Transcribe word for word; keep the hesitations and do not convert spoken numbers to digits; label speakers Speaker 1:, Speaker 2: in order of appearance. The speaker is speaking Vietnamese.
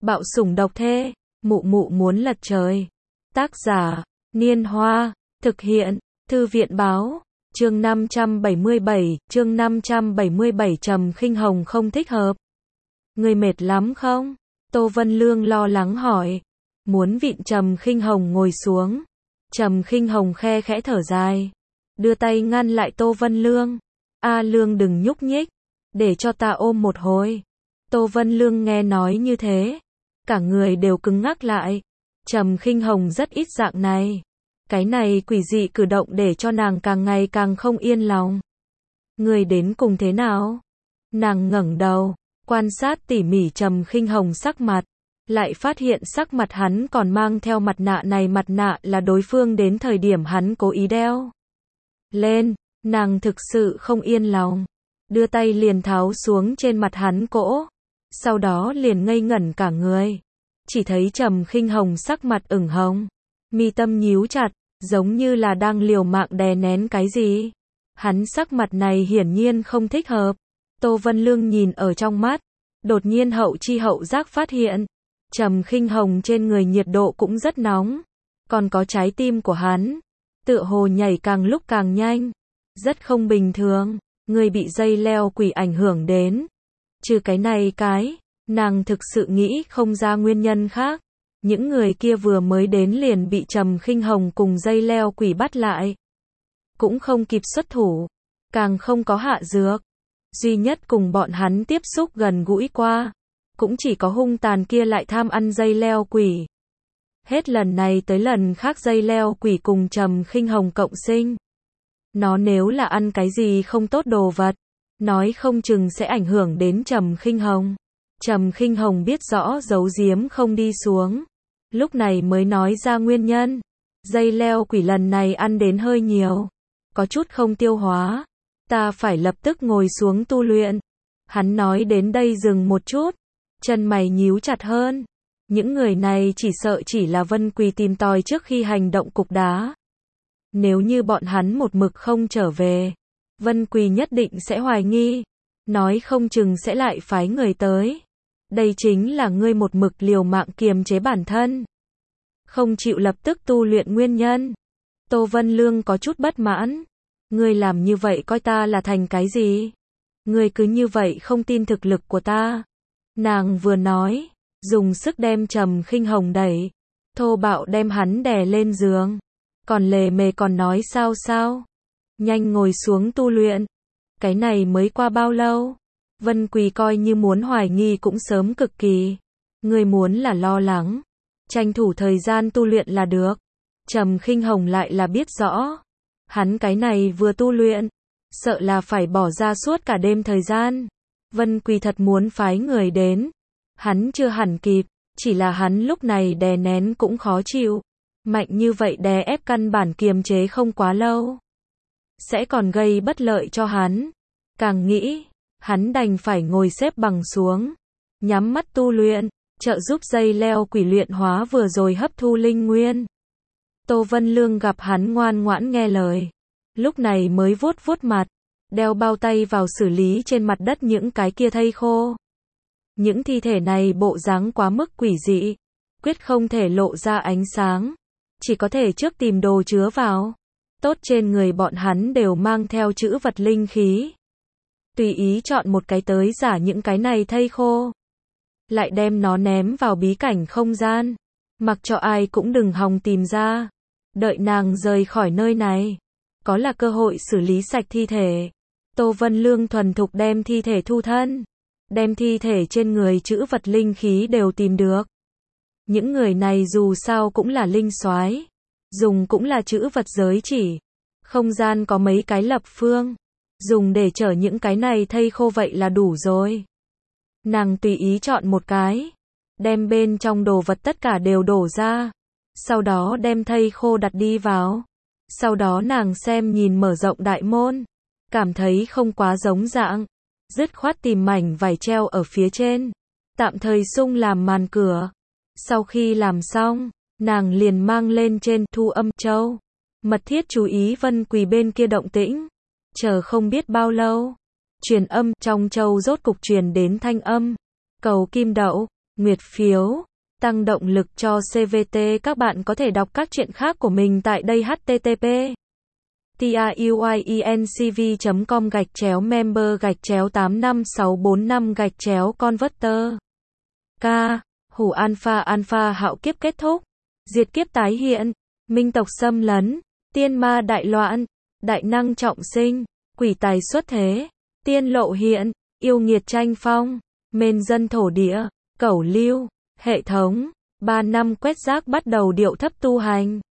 Speaker 1: Bạo sủng độc thê, mụ mụ muốn lật trời. Tác giả, Niên Hoa, thực hiện, Thư viện Báo, chương năm trăm bảy mươi bảy, chương năm trăm bảy mươi bảy Trầm Khinh Hồng không thích hợp. Người mệt lắm không? Tô Vân Lương lo lắng hỏi. Muốn vịn Trầm Khinh Hồng ngồi xuống. Trầm Khinh Hồng khe khẽ thở dài. Đưa tay ngăn lại Tô Vân Lương. A Lương đừng nhúc nhích. Để cho ta ôm một hồi. Tô Vân Lương nghe nói như thế. Cả người đều cứng ngắc lại. Trầm Khinh Hồng rất ít dạng này. Cái này quỷ dị cử động để cho nàng càng ngày càng không yên lòng. Người đến cùng thế nào? Nàng ngẩng đầu, quan sát tỉ mỉ Trầm Khinh Hồng sắc mặt. Lại phát hiện sắc mặt hắn còn mang theo mặt nạ này, mặt nạ là đối phương đến thời điểm hắn cố ý đeo lên. Nàng thực sự không yên lòng. Đưa tay liền tháo xuống trên mặt hắn cỗ. Sau đó liền ngây ngẩn cả người. Chỉ thấy Trầm Khinh Hồng sắc mặt ửng hồng. Mi tâm nhíu chặt, giống như là đang liều mạng đè nén cái gì. Hắn sắc mặt này hiển nhiên không thích hợp. Tô Vân Lương nhìn ở trong mắt. Đột nhiên hậu chi hậu giác phát hiện. Trầm Khinh Hồng trên người nhiệt độ cũng rất nóng. Còn có trái tim của hắn. Tựa hồ nhảy càng lúc càng nhanh. Rất không bình thường. Người bị dây leo quỷ ảnh hưởng đến. Trừ cái này cái, nàng thực sự nghĩ không ra nguyên nhân khác. Những người kia vừa mới đến liền bị Trầm Khinh Hồng cùng dây leo quỷ bắt lại. Cũng không kịp xuất thủ. Càng không có hạ dược. Duy nhất cùng bọn hắn tiếp xúc gần gũi qua. Cũng chỉ có hung tàn kia lại tham ăn dây leo quỷ. Hết lần này tới lần khác dây leo quỷ cùng Trầm Khinh Hồng cộng sinh. Nó nếu là ăn cái gì không tốt đồ vật, nói không chừng sẽ ảnh hưởng đến Trầm Khinh Hồng. Trầm Khinh Hồng biết rõ giấu giếm không đi xuống. Lúc này mới nói ra nguyên nhân. Dây leo quỷ lần này ăn đến hơi nhiều. Có chút không tiêu hóa. Ta phải lập tức ngồi xuống tu luyện. Hắn nói đến đây dừng một chút. Chân mày nhíu chặt hơn. Những người này chỉ sợ chỉ là Vân Quỳ tìm tòi trước khi hành động cục đá. Nếu như bọn hắn một mực không trở về, Vân Quỳ nhất định sẽ hoài nghi. Nói không chừng sẽ lại phái người tới. Đây chính là ngươi một mực liều mạng kiềm chế bản thân. Không chịu lập tức tu luyện nguyên nhân. Tô Vân Lương có chút bất mãn. Ngươi làm như vậy coi ta là thành cái gì? Ngươi cứ như vậy không tin thực lực của ta. Nàng vừa nói, dùng sức đem Trầm Khinh Hồng đẩy. Thô bạo đem hắn đè lên giường. Còn lề mề còn nói sao sao? Nhanh ngồi xuống tu luyện. Cái này mới qua bao lâu? Vân Quỳ coi như muốn hoài nghi cũng sớm cực kỳ. Người muốn là lo lắng. Tranh thủ thời gian tu luyện là được. Trầm Khinh Hồng lại là biết rõ. Hắn cái này vừa tu luyện. Sợ là phải bỏ ra suốt cả đêm thời gian. Vân Quỳ thật muốn phái người đến. Hắn chưa hẳn kịp. Chỉ là hắn lúc này đè nén cũng khó chịu. Mạnh như vậy đè ép căn bản kiềm chế không quá lâu. Sẽ còn gây bất lợi cho hắn. Càng nghĩ, hắn đành phải ngồi xếp bằng xuống. Nhắm mắt tu luyện, trợ giúp dây leo quỷ luyện hóa vừa rồi hấp thu linh nguyên. Tô Vân Lương gặp hắn ngoan ngoãn nghe lời. Lúc này mới vuốt vuốt mặt. Đeo bao tay vào xử lý trên mặt đất những cái kia thây khô. Những thi thể này bộ dáng quá mức quỷ dị. Quyết không thể lộ ra ánh sáng. Chỉ có thể trước tìm đồ chứa vào. Tốt trên người bọn hắn đều mang theo chữ vật linh khí. Tùy ý chọn một cái tới giả những cái này thây khô. Lại đem nó ném vào bí cảnh không gian. Mặc cho ai cũng đừng hòng tìm ra. Đợi nàng rời khỏi nơi này. Có là cơ hội xử lý sạch thi thể. Tô Vân Lương thuần thục đem thi thể thu thân. Đem thi thể trên người chữ vật linh khí đều tìm được. Những người này dù sao cũng là linh soái, dùng cũng là chữ vật giới chỉ. Không gian có mấy cái lập phương, dùng để chở những cái này thây khô vậy là đủ rồi. Nàng tùy ý chọn một cái, đem bên trong đồ vật tất cả đều đổ ra, sau đó đem thây khô đặt đi vào. Sau đó nàng xem nhìn mở rộng đại môn, cảm thấy không quá giống dạng, dứt khoát tìm mảnh vải treo ở phía trên, tạm thời xung làm màn cửa. Sau khi làm xong, nàng liền mang lên trên thu âm châu. Mật thiết chú ý Vân Quỳ bên kia động tĩnh. Chờ không biết bao lâu. Truyền âm trong châu rốt cục truyền đến thanh âm. Cầu kim đậu. nguyệt phiếu, tăng động lực cho xê vê tê. Các bạn có thể đọc các chuyện khác của mình tại đây h t t p truyencv chấm com gạch chéo member gạch chéo tám năm sáu bốn năm gạch chéo converter. K. Hủ alpha alpha hạo kiếp kết thúc, diệt kiếp tái hiện, minh tộc xâm lấn, tiên ma đại loạn, đại năng trọng sinh, quỷ tài xuất thế, tiên lộ hiện, yêu nghiệt tranh phong, mền dân thổ địa, cẩu lưu, hệ thống, ba năm quét rác bắt đầu điệu thấp tu hành.